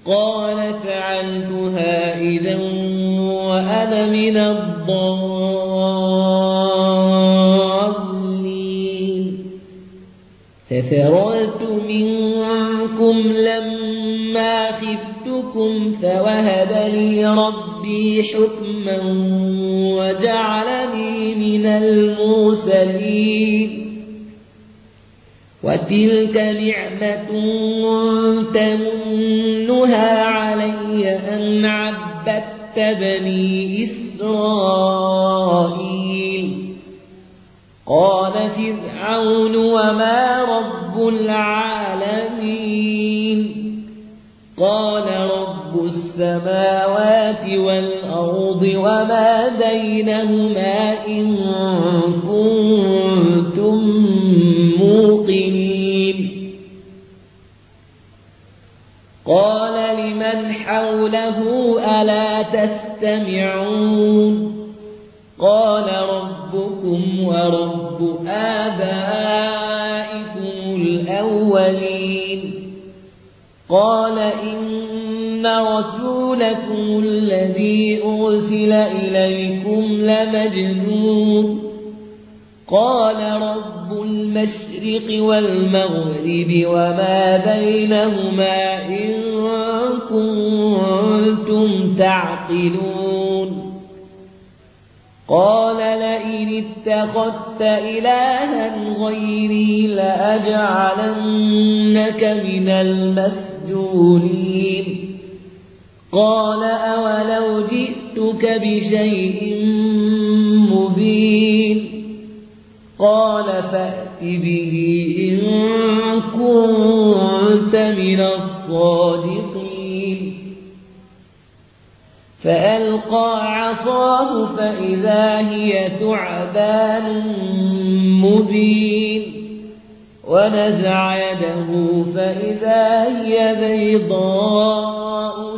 قال فعلتها إذا وأنا من الضالين ففررت منكم لما خفتكم فوهب لي ربي حكما وجعلني من المرسلين وتلك نعمة تمنها علي أن عبدت بني إسرائيل قال فرعون وما رب العالمين قال رب السماوات والأرض وما بينهما إن كنتم موقنين قال لمن حوله ألا تستمعون قال ربكم ورب آبائكم الأولين قال إن رسولكم الذي أرسل إليكم لمجنون قال رب المشرق والمغرب وما بينهما إن كنتم تعقلون قال لئن اتخذت إلها غيري لأجعلنك من المسجونين قال أولو جئتك بشيء مبين قال فأت به إن كنت من الصادقين فألقى عصاه فإذا هي ثعبان مبين ونزع يده فإذا هي بيضاء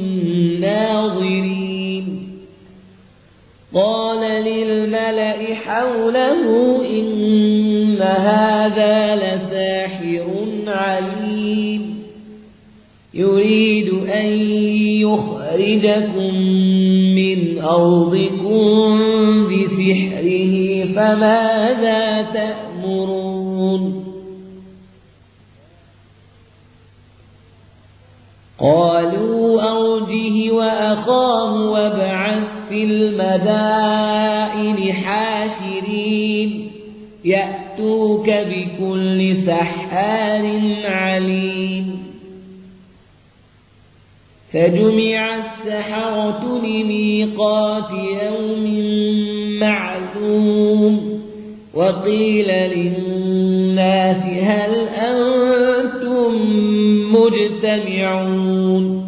للناظرين قال للملأ حوله إن هذا لساحر عليم يريد أن يخرجكم من أرضكم بسحره فماذا تأمرون قالوا أرجه وأخاه وابعث في المدائن حاشرين يأتوك بكل سحار عليم فجمع السحرة لميقات يوم معلوم وقيل للناس هل أنتم مجتمعون